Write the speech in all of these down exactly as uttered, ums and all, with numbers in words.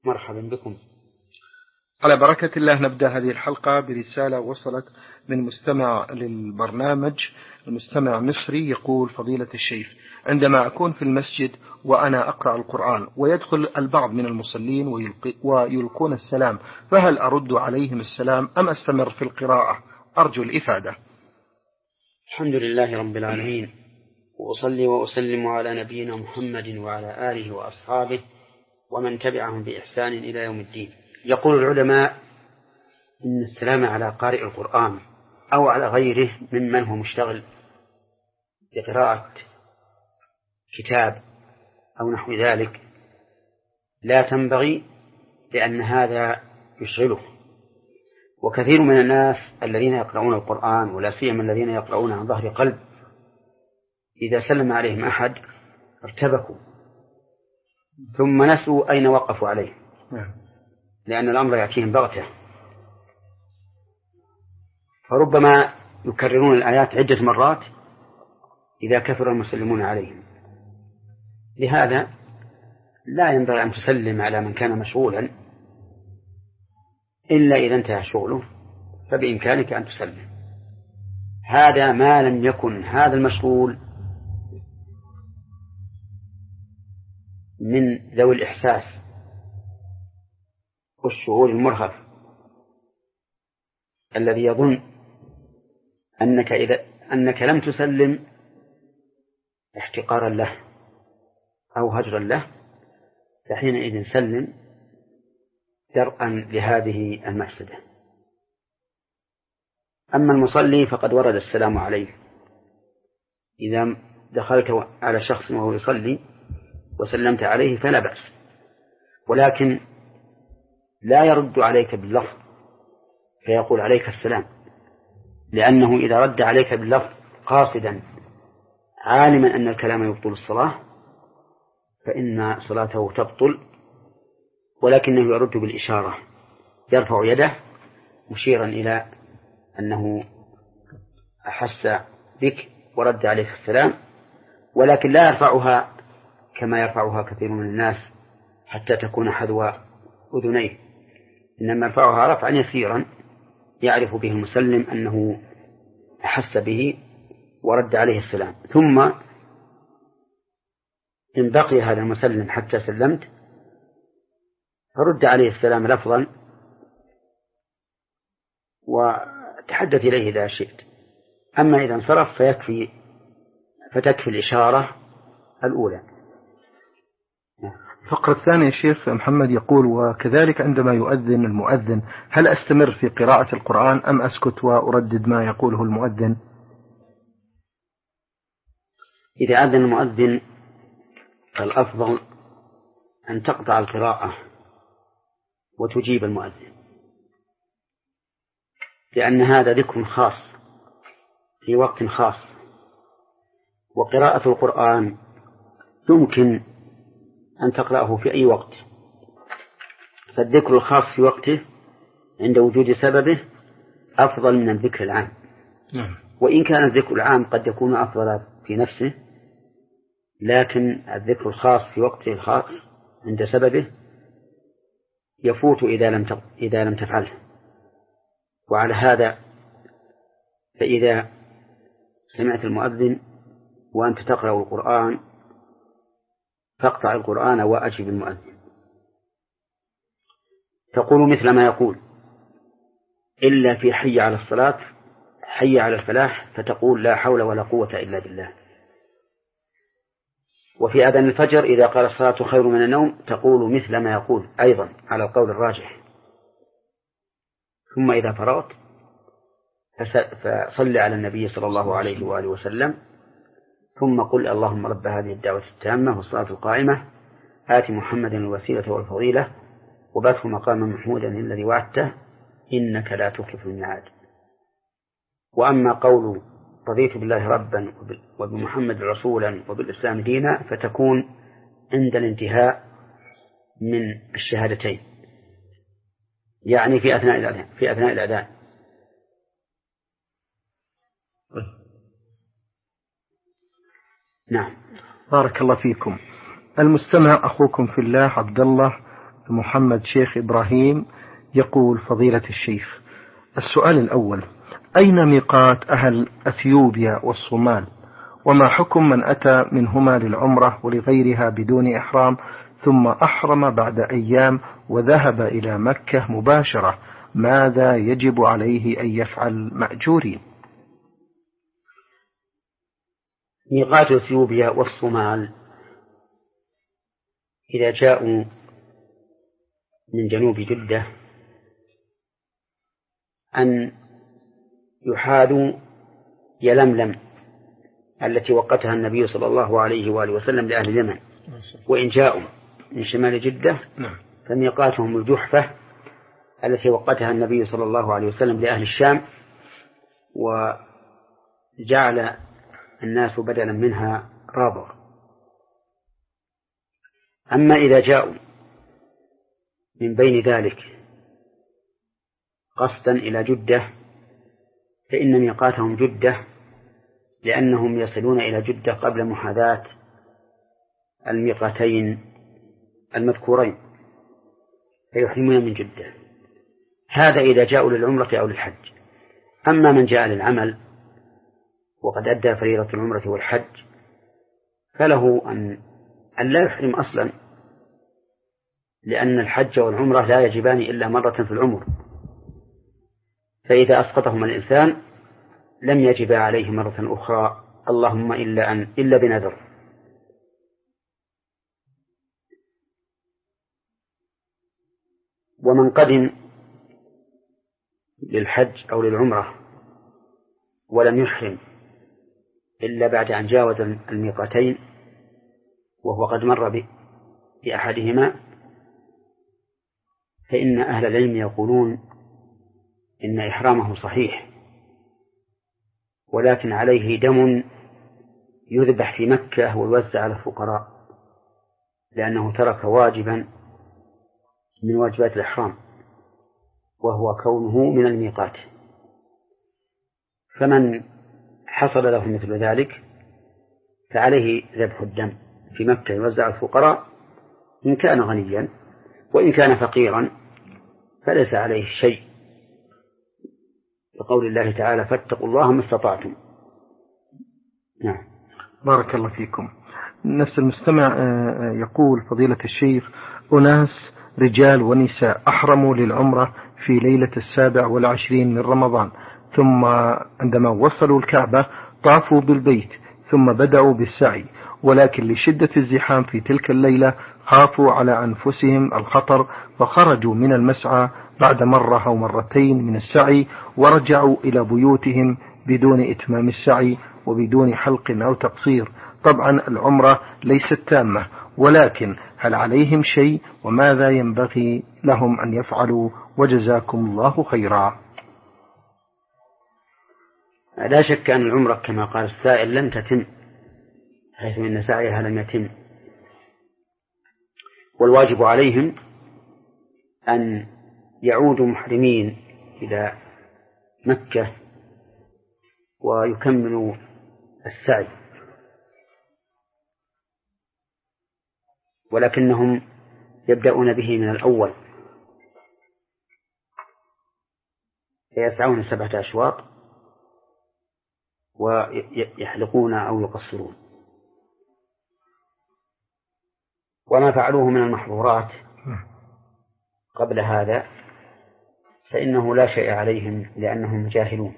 مرحبا بكم. على بركة الله نبدأ هذه الحلقة برسالة وصلت من مستمع للبرنامج، المستمع مصري، يقول: فضيلة الشيخ، عندما أكون في المسجد وأنا أقرأ القرآن ويدخل البعض من المصلين ويلقون السلام، فهل أرد عليهم السلام أم أستمر في القراءة؟ أرجو الإفادة. الحمد لله رب العالمين، وأصلي وأسلم على نبينا محمد وعلى آله وأصحابه ومن تبعهم بإحسان إلى يوم الدين. يقول العلماء إن السلام على قارئ القرآن أو على غيره ممن هو مشتغل بقراءة كتاب أو نحو ذلك لا تنبغي، لأن هذا يشغله. وكثير من الناس الذين يقرؤون القرآن ولا سيما الذين يقرؤون عن ظهر قلب إذا سلم عليهم أحد ارتبكوا ثم نسوا أين وقفوا عليه، لأن الأمر يأتيهم بغتة، فربما يكررون الآيات عدة مرات إذا كثر المسلمون عليهم. لهذا لا ينبغي أن تسلم على من كان مشغولا إلا إذا انتهى شغله، فبإمكانك أن تسلم. هذا ما لم يكن هذا المشغول من ذوي الإحساس والشعور المرهف الذي يظن أنك إذا أنك لم تسلم احتقارا له أو هجرا له، فحينئذ سلم درءا لهذه المفسدة. أما المصلي فقد ورد السلام عليه إذا دخلت على شخص وهو يصلي وسلمت عليه فلا بأس، ولكن لا يرد عليك باللفظ فيقول عليك السلام، لأنه إذا رد عليك باللفظ قاصدا عالما أن الكلام يبطل الصلاة فإن صلاته تبطل، ولكنه يرد بالإشارة، يرفع يده مشيرا إلى أنه أحس بك ورد عليك السلام، ولكن لا يرفعها كما يرفعها كثير من الناس حتى تكون حذو أذنيه، إنما يرفعها رفعا يسيرا يعرف به المسلم أنه أحس به ورد عليه السلام. ثم إن بقي هذا المسلم حتى سلمت فرد عليه السلام لفظا وتحدث إليه إذا شئت. أما إذا انصرف فيكفي فتكفي الإشارة الأولى. الفقرة الثانية الشيخ محمد يقول: وكذلك عندما يؤذن المؤذن هل أستمر في قراءة القرآن أم أسكت وأردد ما يقوله المؤذن؟ إذا أذن المؤذن فالأفضل أن تقطع القراءة وتجيب المؤذن، لأن هذا ذكر خاص في وقت خاص، وقراءة القرآن يمكن أن تقرأه في أي وقت، فالذكر الخاص في وقته عند وجود سببه أفضل من الذكر العام. وإن كان الذكر العام قد يكون أفضل في نفسه، لكن الذكر الخاص في وقته الخاص عند سببه يفوت إذا لم إذا لم تفعله. وعلى هذا فإذا سمعت المؤذن وأنت تقرأ القرآن فاقطع القرآن وأجب المؤذن، تقول مثل ما يقول: إلا في حي على الصلاة حي على الفلاح، فتقول: لا حول ولا قوة إلا بالله. وفي أذان الفجر إذا قال الصلاة خير من النوم تقول مثل ما يقول أيضا على القول الراجح. ثم إذا فرغت فصل على النبي صلى الله عليه وآله وسلم، ثم قل: اللهم رب هذه الدعوة التامة والصلاة القائمة آت محمدا الوسيلة والفضيلة وبعثه مقاما محمودا الذي وعدته إنك لا تخلف الميعاد. وأما قول رضيت بالله ربا وبمحمد رسولا وبالإسلام دينا فتكون عند الانتهاء من الشهادتين، يعني في أثناء الأذان في أثناء الأذان. نعم. بارك الله فيكم. المستمع أخوكم في الله عبد الله محمد شيخ إبراهيم يقول فضيلة الشيخ: السؤال الأول: أين ميقات أهل أثيوبيا والصومال؟ وما حكم من أتى منهما للعمرة ولغيرها بدون إحرام ثم أحرم بعد أيام وذهب إلى مكة مباشرة؟ ماذا يجب عليه أن يفعل مأجورين؟ ميقات أثيوبيا والصومال إذا جاءوا من جنوب جدة أن يحاذوا يلملم التي وقتها النبي صلى الله عليه وآله وسلم لأهل اليمن، وإن جاءوا من شمال جدة فميقاتهم الجحفة التي وقتها النبي صلى الله عليه وسلم لأهل الشام، وجعل الناس بدلا منها رابغ. أما إذا جاءوا من بين ذلك قصدا إلى جدة فإن ميقاتهم جدة، لأنهم يصلون إلى جدة قبل محاذاة الميقاتين المذكورين فيحرمون من جدة. هذا إذا جاءوا للعمرة أو للحج. أما من جاء للعمل وقد أدى فريضة العمرة والحج فله أن أن لا يحرم أصلا، لأن الحج والعمرة لا يجبان إلا مرة في العمر، فإذا أسقطهما الإنسان لم يجب عليه مرة أخرى، اللهم إلا أن إلا بنذر. ومن قدم للحج أو للعمرة ولم يحرم إلا بعد أن جاوز الميقاتين وهو قد مر بأحدهما، فإن أهل العلم يقولون إن إحرامه صحيح، ولكن عليه دم يذبح في مكة ويوزع على الفقراء، لأنه ترك واجبا من واجبات الإحرام وهو كونه من الميقات. فمن حصل له مثل ذلك فعليه ذبح الدم في مكة يوزع على الفقراء إن كان غنيا، وإن كان فقيرا فليس عليه شيء، لقول الله تعالى: فاتقوا الله ما استطعتم. نعم. بارك الله فيكم. نفس المستمع يقول فضيلة الشيخ: أناس رجال ونساء أحرموا للعمرة في ليلة السابع والعشرين من رمضان، ثم عندما وصلوا الكعبة طافوا بالبيت ثم بدأوا بالسعي، ولكن لشدة الزحام في تلك الليلة خافوا على أنفسهم الخطر فخرجوا من المسعى بعد مرة أو مرتين من السعي ورجعوا إلى بيوتهم بدون إتمام السعي وبدون حلق أو تقصير. طبعا العمرة ليست تامة، ولكن هل عليهم شيء وماذا ينبغي لهم أن يفعلوا؟ وجزاكم الله خيرا. لا شك أن العمرة كما قال السائل لم تتم، حيث إن سعيها لم يتم، والواجب عليهم أن يعودوا محرمين إلى مكة ويكملوا السعي، ولكنهم يبدأون به من الأول فيسعون سبعة أشواط ويحلقون أو يقصرون. وما فعلوه من المحظورات قبل هذا فإنه لا شيء عليهم لأنهم جاهلون،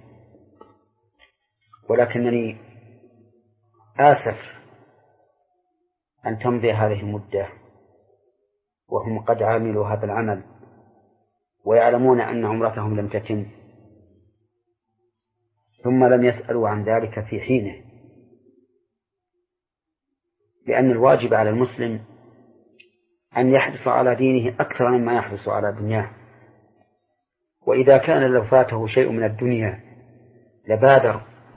ولكنني آسف أن تمضي هذه المدة وهم قد عاملوا هذا العمل ويعلمون أن عمرتهم لم تتم، ثم لم يسألوا عن ذلك في حينه، لأن الواجب على المسلم أن يحرص على دينه أكثر مما يحرص على دنياه. وإذا كان لو فاته شيء من الدنيا لبادر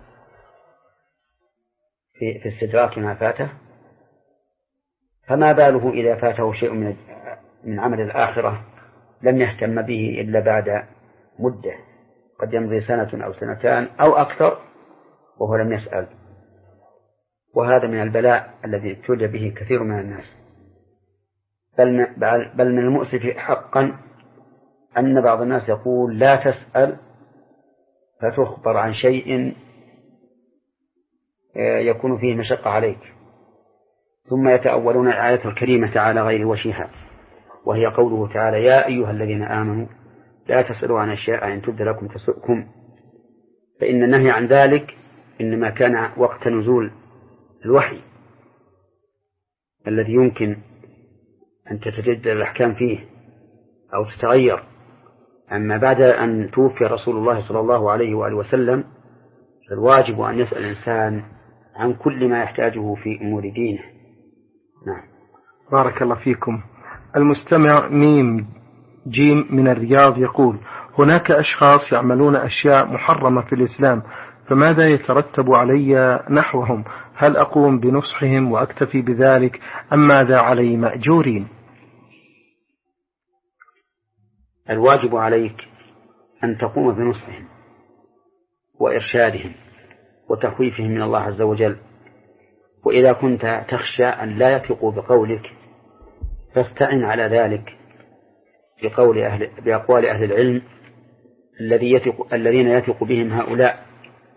في, في استدراك ما فاته، فما باله إذا فاته شيء من من عمل الآخرة لم يهتم به إلا بعد مدة، قد يمضي سنة أو سنتان أو أكثر وهو لم يسأل. وهذا من البلاء الذي ابتلي به كثير من الناس. بل بل من المؤسف حقا أن بعض الناس يقول لا تسأل فتخبر عن شيء يكون فيه مشقة عليك، ثم يتأولون الآية الكريمة على غير وجهها، وهي قوله تعالى: يا أيها الذين آمنوا لا تسألوا عن أشياء إن تبد لكم تسؤكم. فإن النهي عن ذلك إنما كان وقت نزول الوحي الذي يمكن أن تتجدد الأحكام فيه أو تتغير. أما بعد أن توفي رسول الله صلى الله عليه وآله وسلم فالواجب أن يسأل الإنسان عن كل ما يحتاجه في أمور دينه. نعم. بارك الله فيكم. المستمع ميم جيم من الرياض يقول: هناك أشخاص يعملون أشياء محرمة في الإسلام، فماذا يترتب علي نحوهم؟ هل أقوم بنصحهم وأكتفي بذلك أم ماذا علي مأجورين؟ الواجب عليك أن تقوم بنصحهم وإرشادهم وتخويفهم من الله عز وجل، وإذا كنت تخشى أن لا يثقوا بقولك فاستعن على ذلك بقول أهل بأقوال أهل العلم الذي يثق الذين يثق بهم هؤلاء،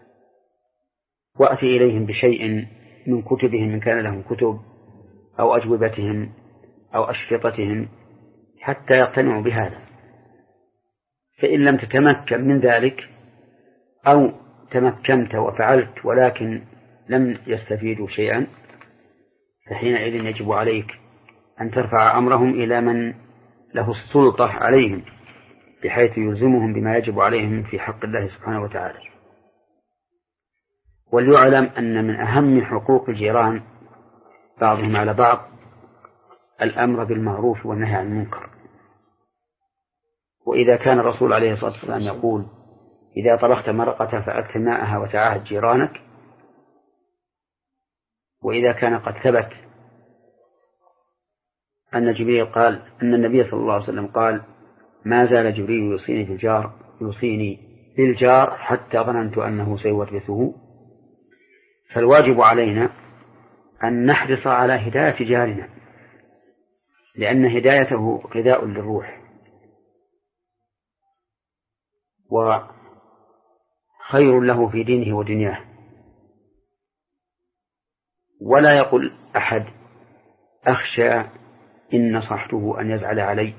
وأتي إليهم بشيء من كتبهم إن كان لهم كتب أو أجوبتهم أو أشرطتهم حتى يقتنعوا بهذا. فإن لم تتمكن من ذلك أو تمكنت وفعلت ولكن لم يستفيدوا شيئا فحينئذ يجب عليك أن ترفع أمرهم إلى من له السلطة عليهم بحيث يلزمهم بما يجب عليهم في حق الله سبحانه وتعالى. وليعلم أن من أهم حقوق الجيران بعضهم على بعض الأمر بالمعروف والنهي عن المنكر. وإذا كان الرسول عليه الصلاة والسلام يقول: إذا طبخت مرقة فأكثر ماءها وتعاهد جيرانك، وإذا كان قد ثبت أن جبريل قال أن النبي صلى الله عليه وسلم قال: ما زال جبريل يوصيني بالجار يوصيني بالجار حتى ظننت أنه سيورثه. فالواجب علينا أن نحرص على هداية جارنا، لأن هدايته غذاء للروح وخير له في دينه ودنياه. ولا يقول أحد: أخشى إن نصحته أن يزعل علي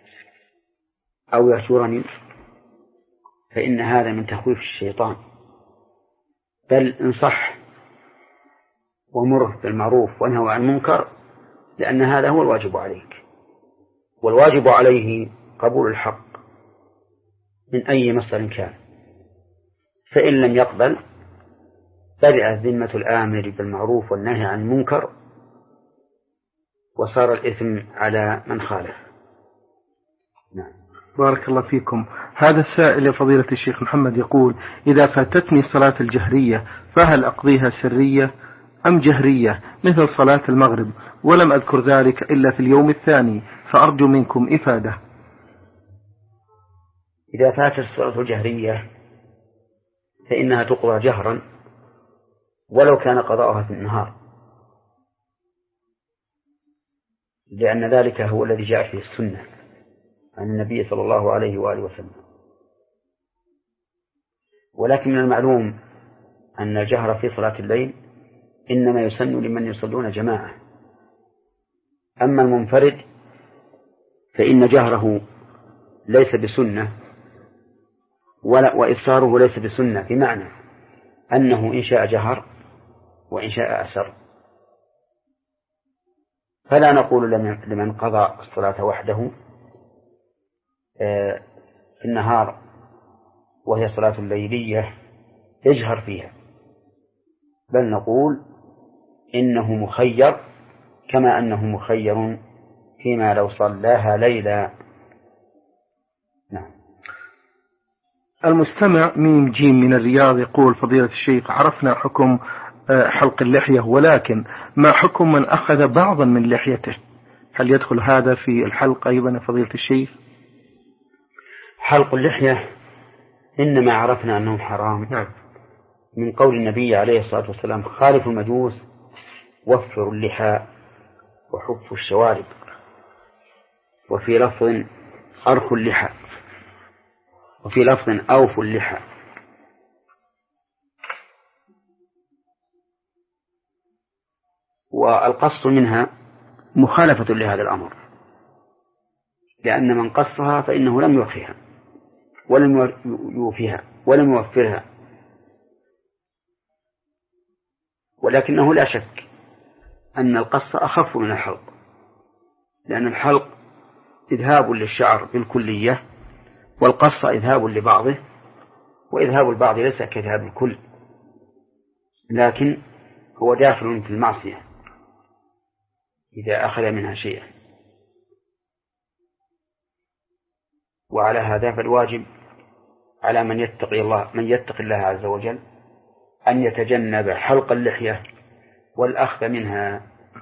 أو يشورني، فإن هذا من تخويف الشيطان. بل انصح ومره بالمعروف وانهه عن المنكر، لأن هذا هو الواجب عليك، والواجب عليه قبول الحق من أي مصدر كان. فإن لم يقبل برئت ذمة الآمر بالمعروف والنهي عن المنكر وصار الإثم على من خالف. نعم. بارك الله فيكم. هذا السائل يا فضيلة الشيخ محمد يقول: إذا فاتتني صلاة الجهرية فهل أقضيها سرية أم جهرية مثل صلاة المغرب، ولم أذكر ذلك إلا في اليوم الثاني، فأرجو منكم إفادة. إذا فاتت الصلاة الجهرية فإنها تقضى جهرا ولو كان قضاؤها في النهار، لأن ذلك هو الذي جاء فيه السنة عن النبي صلى الله عليه وآله وسلم. ولكن من المعلوم أن الجهر في صلاة الليل إنما يسن لمن يصلون جماعة. أما المنفرد فإن جهره ليس بسنة ولا وإصراره ليس بسنة، بمعنى أنه إن شاء جهر وإن شاء أسر. فلا نقول لمن قضى الصلاة وحده في النهار وهي صلاة الليلية يجهر فيها، بل نقول إنه مخير كما أنه مخير فيما لو صلاها ليلا. نعم. المستمع ميم جيم من الرياض يقول: فضيلة الشيخ، عرفنا حكم حلق اللحية، ولكن ما حكم من أخذ بعضا من لحيته؟ هل يدخل هذا في الحلق أيضا يا فضيلة الشيخ؟ حلق اللحية إنما عرفنا أنه حرام نعم من قول النبي عليه الصلاة والسلام: خالف المجوس وفروا اللحى وحفوا الشوارب. وفي لفظ أرخ اللحى، وفي لفظ أوف اللحى. والقص منها مخالفة لهذا الأمر، لأن من قصها فإنه لم يوفيها ولم يوفيها ولم يوفرها، ولكنه لا شك أن القص أخف من الحلق، لأن الحلق إذهاب للشعر بالكلية، والقص إذهاب لبعضه، وإذهاب البعض ليس كإذهاب الكل، لكن هو داخل في المعصية إذا أخذ منها شيئا. وعلى هذا فالواجب على من يتقي الله من يتقي الله عز وجل أن يتجنب حلق اللحية والأخذ منها،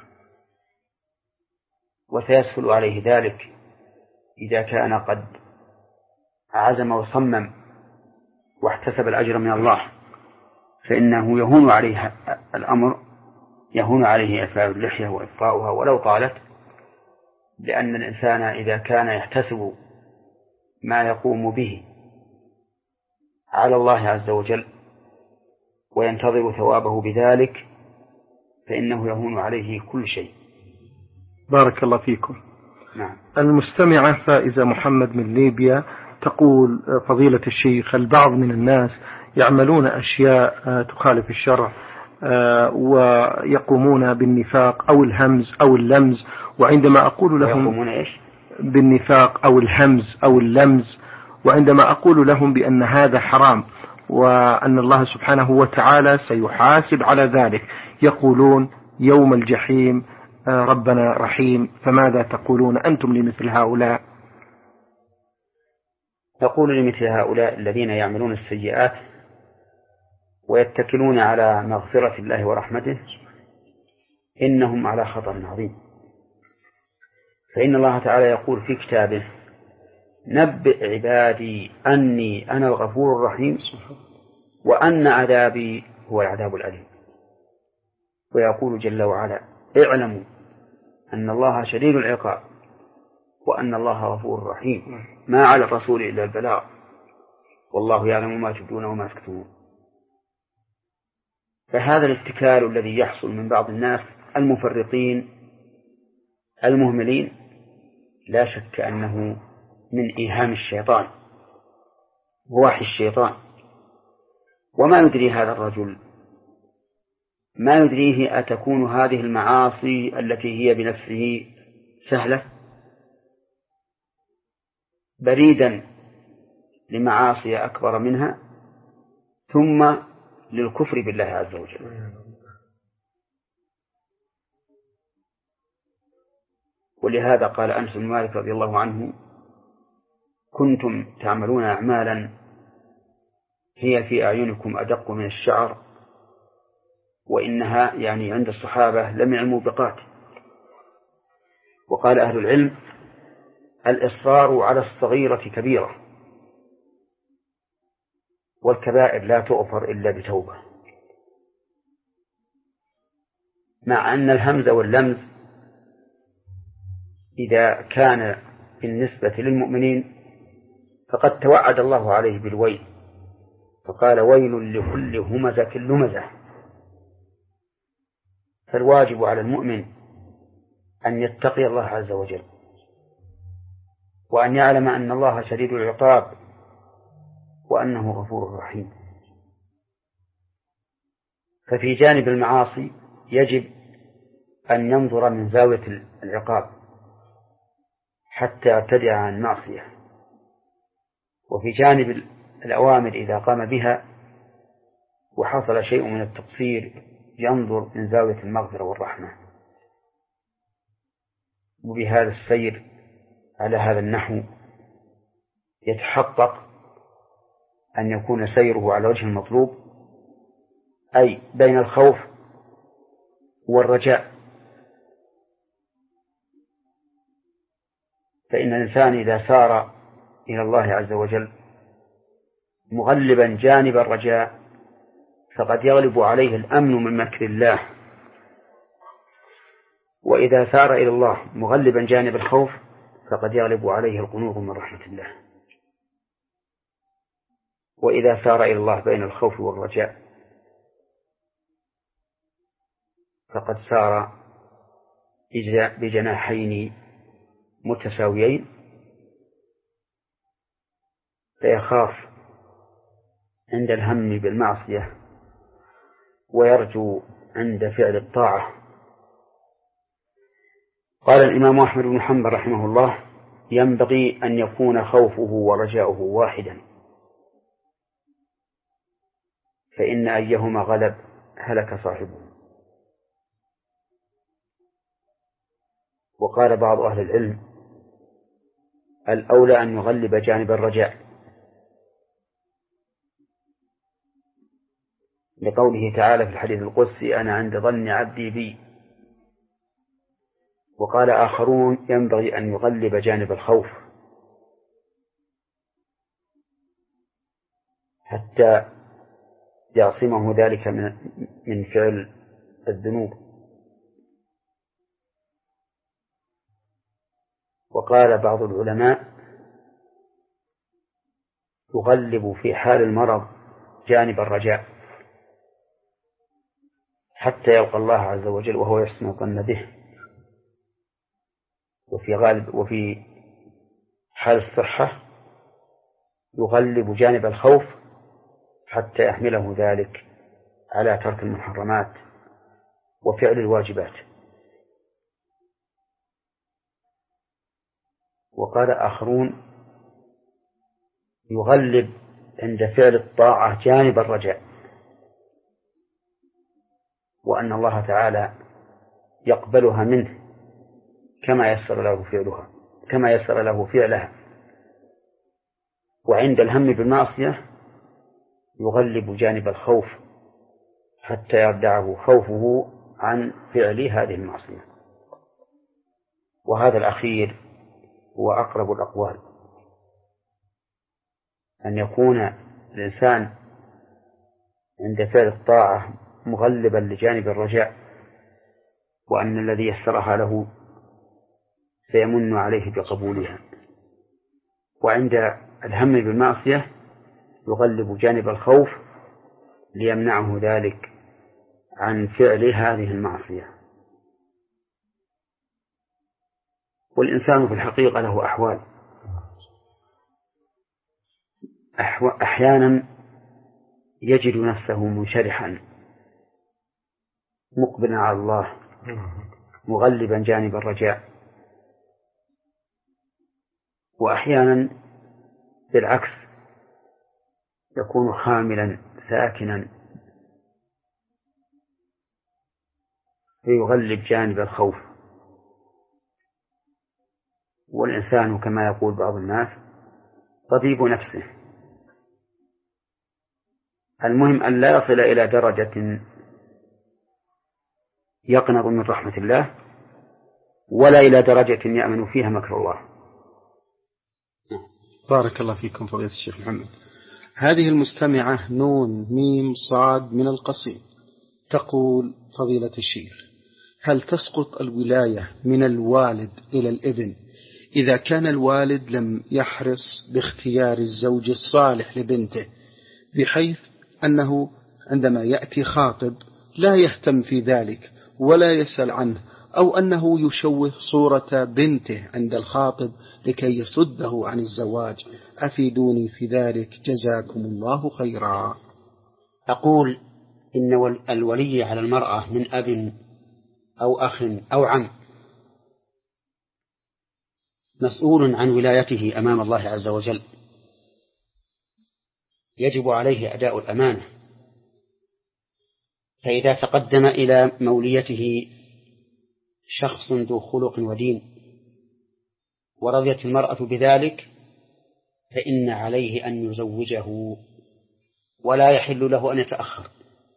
وسيسهل عليه ذلك إذا كان قد عزم وصمم واحتسب الأجر من الله، فإنه يهون عليه الأمر، يهون عليه إعفاء اللحية وإبقاؤها ولو طالت، لأن الإنسان إذا كان يحتسب ما يقوم به على الله عز وجل وينتظر ثوابه بذلك فإنه يهون عليه كل شيء. بارك الله فيكم. نعم. المستمعة فائزة محمد من ليبيا تقول: فضيلة الشيخ، البعض من الناس يعملون أشياء تخالف الشرع ويقومون بالنفاق أو الهمز أو اللمز، وعندما أقول لهم يقومون إيش؟ بالنفاق أو الهمز أو اللمز، وعندما أقول لهم بأن هذا حرام وأن الله سبحانه وتعالى سيحاسب على ذلك، يقولون يوم الجحيم ربنا رحيم، فماذا تقولون أنتم لمثل هؤلاء؟ تقول لمثل هؤلاء الذين يعملون السيئات ويتكلون على مغفرة الله ورحمته إنهم على خطر عظيم، فإن الله تعالى يقول في كتابه: نبئ عبادي أني أنا الغفور الرحيم وأن عذابي هو العذاب الأليم. ويقول جل وعلا: اعلموا أن الله شديد العقاب وأن الله غفور رحيم، ما على الرسول إلا البلاغ والله يعلم ما تبدون وما تكتمون. فهذا الاتكال الذي يحصل من بعض الناس المفرطين المهملين لا شك أنه من إيهام الشيطان ووحي الشيطان. وما يدري هذا الرجل، ما يدريه أتكون هذه المعاصي التي هي بنفسه سهلة بريدا لمعاصي أكبر منها ثم للكفر بالله عز وجل. ولهذا قال أنس بن مالك رضي الله عنه: كنتم تعملون أعمالا هي في أعينكم أدق من الشعر وإنها يعني عند الصحابة لمع الموبقات. وقال أهل العلم: الإصرار على الصغيرة كبيرة، والكبائر لا تغفر إلا بتوبة. مع أن الهمز واللمز إذا كان بالنسبة للمؤمنين فقد توعد الله عليه بالويل، فقال: ويل لكل همزة لمزة. فالواجب على المؤمن أن يتقي الله عز وجل وأن يعلم أن الله شديد العقاب وأنه غفور رحيم. ففي جانب المعاصي يجب أن ينظر من زاوية العقاب حتى يبتدع عن معصية، وفي جانب الأوامر إذا قام بها وحصل شيء من التقصير ينظر من زاوية المغفرة والرحمة. وبهذا السير على هذا النحو يتحقق أن يكون سيره على وجه المطلوب، أي بين الخوف والرجاء. فإن الإنسان إذا سار إلى الله عز وجل مغلبا جانب الرجاء فقد يغلب عليه الأمن من مكر الله، وإذا سار إلى الله مغلبا جانب الخوف فقد يغلب عليه القنوط من رحمة الله. وإذا سار إلى الله بين الخوف والرجاء فقد سار بجناحين متساويين، فيخاف عند الهم بالمعصية ويرجو عند فعل الطاعة. قال الإمام أحمد بن حنبل رحمه الله: ينبغي أن يكون خوفه ورجاؤه واحدا، فإن أيهما غلب هلك صاحبه. وقال بعض أهل العلم: الأولى أن يغلب جانب الرجاء، لقوله تعالى في الحديث القدسي: أنا عند ظن عبدي بي. وقال آخرون: ينبغي أن يغلب جانب الخوف حتى يعصمه ذلك من فعل الذنوب. وقال بعض العلماء: يغلب في حال المرض جانب الرجاء حتى يلقى الله عز وجل وهو يحسن الظن به. وفي غالب وفي حال الصحة يغلب جانب الخوف حتى يحمله ذلك على ترك المحرمات وفعل الواجبات. وقال آخرون: يغلب عند فعل الطاعة جانب الرجاء، وأن الله تعالى يقبلها منه كما يسر له فعلها كما يسر له فعلها. وعند الهم بالمعصية يغلب جانب الخوف حتى يردعه خوفه عن فعل هذه المعصية. وهذا الأخير هو أقرب الأقوال، أن يكون الإنسان عند فعل الطاعة مغلبا لجانب الرجاء، وأن الذي يسرها له سيمن عليه بقبولها. وعند الهم بالمعصية يغلب جانب الخوف ليمنعه ذلك عن فعل هذه المعصية. والإنسان في الحقيقة له أحوال، أحيانا يجد نفسه منشرحا مقبلا على الله مغلبا جانب الرجاء، وأحيانا بالعكس يكون خاملا ساكنا فيغلب جانب الخوف. والإنسان كما يقول بعض الناس طبيب نفسه. المهم أن لا يصل إلى درجة يقنط من رحمة الله، ولا إلى درجة يأمن فيها مكر الله. بارك الله فيكم فضيلة الشيخ محمد. هذه المستمعة نون ميم صاد من القصيم تقول: فضيلة الشيخ، هل تسقط الولاية من الوالد إلى الابن إذا كان الوالد لم يحرص باختيار الزوج الصالح لبنته، بحيث أنه عندما يأتي خاطب لا يهتم في ذلك ولا يسأل عنه، أو أنه يشوه صورة بنته عند الخاطب لكي يصده عن الزواج؟ أفيدوني في ذلك جزاكم الله خيرا. أقول إن الولي على المرأة من أب أو أخ أو عم مسؤول عن ولايته أمام الله عز وجل، يجب عليه أداء الأمانة. فإذا تقدم إلى موليته شخص ذو خلق ودين ورضيت المرأة بذلك فإن عليه أن يزوجه، ولا يحل له أن يتأخر،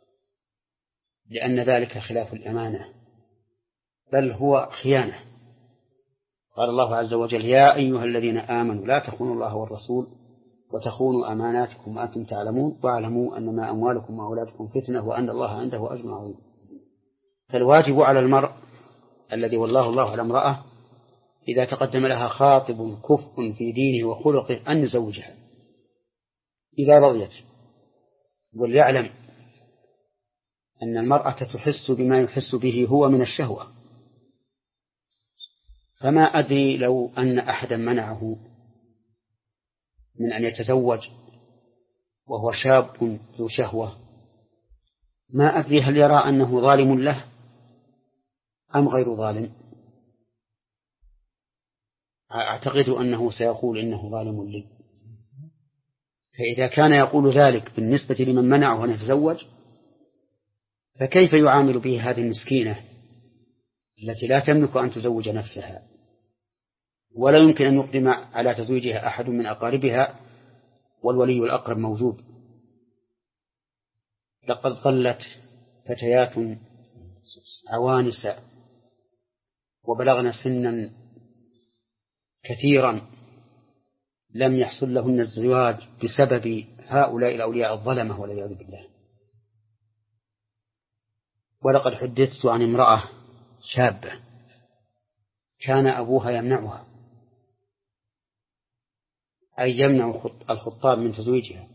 لأن ذلك خلاف الأمانة بل هو خيانة. قال الله عز وجل: يا أيها الذين آمنوا لا تخونوا الله والرسول وتخونوا أماناتكم وأنتم تعلمون واعلموا أنما أموالكم وأولادكم فتنة وأن الله عنده أجر عظيم. فالواجب على المرء الذي والله الله على امرأة إذا تقدم لها خاطب كفء في دينه وخلقه أن يزوجها إذا رضيت، وليعلم أن المرأة تحس بما يحس به هو من الشهوة. فما أدري لو أن أحدا منعه من أن يتزوج وهو شاب ذو شهوة، ما أدري هل يرى أنه ظالم له أم غير ظالم. أعتقد أنه سيقول إنه ظالم لي. فإذا كان يقول ذلك بالنسبة لمن منعه أن يتزوج، فكيف يعامل به هذه المسكينة التي لا تملك أن تزوج نفسها ولا يمكن أن يقدم على تزويجها أحد من أقاربها والولي الأقرب موجود؟ لقد ظلت فتيات عوانس وبلغن سنا كثيرا لم يحصل لهن الزواج بسبب هؤلاء الأولياء الظلمة والعياذ بالله. ولقد حدثت عن امرأة شابة كان أبوها يمنعها، أي يمنع الخطاب من تزويجها،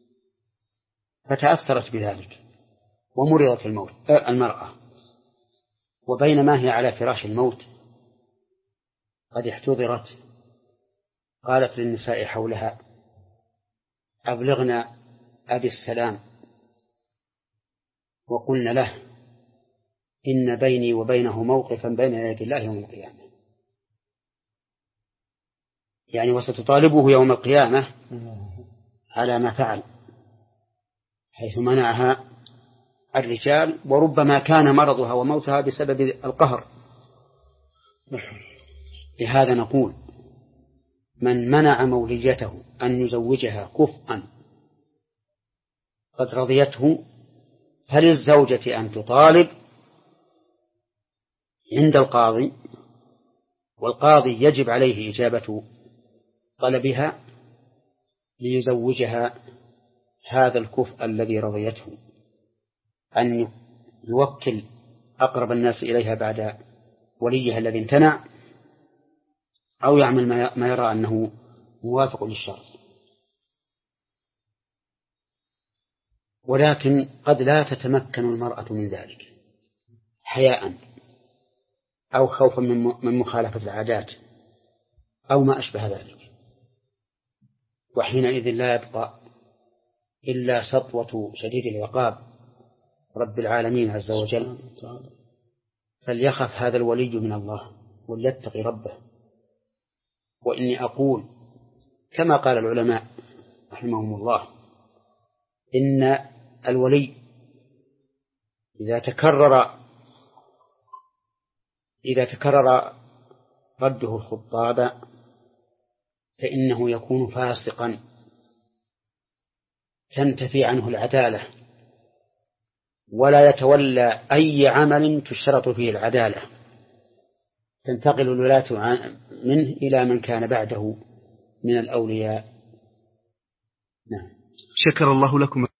فتأثرت بذلك ومرضت الموت المرأة، وبينما هي على فراش الموت قد احتضرت قالت للنساء حولها: أبلغنا أبي السلام وقلنا له إن بيني وبينه موقفا بين يدي الله يوم القيامة. يعني وستطالبه يوم القيامة على ما فعل، حيث منعها الرجال، وربما كان مرضها وموتها بسبب القهر. لهذا نقول: من منع موليته أن يزوجها كفءا قد رضيته، فللزوجة أن تطالب عند القاضي، والقاضي يجب عليه إجابة طلبها ليزوجها هذا الكفء الذي رضيته، أن يوكل أقرب الناس إليها بعد وليها الذي امتنع، أو يعمل ما يرى أنه موافق للشرع. ولكن قد لا تتمكن المرأة من ذلك حياء أو خوفا من مخالفة العادات أو ما أشبه ذلك، وحينئذ لا يبقى إلا سطوة شديد العقاب رب العالمين عز وجل. فليخف هذا الولي من الله وليتقي ربه. وإني أقول كما قال العلماء رحمهم الله: إن الولي إذا تكرر إذا تكرر رده الخطاب فإنه يكون فاسقا تنتفي عنه العدالة، ولا يتولى أي عمل تشترط فيه العدالة، تنتقل الولاة منه إلى من كان بعده من الأولياء. نعم. شكر الله لكم.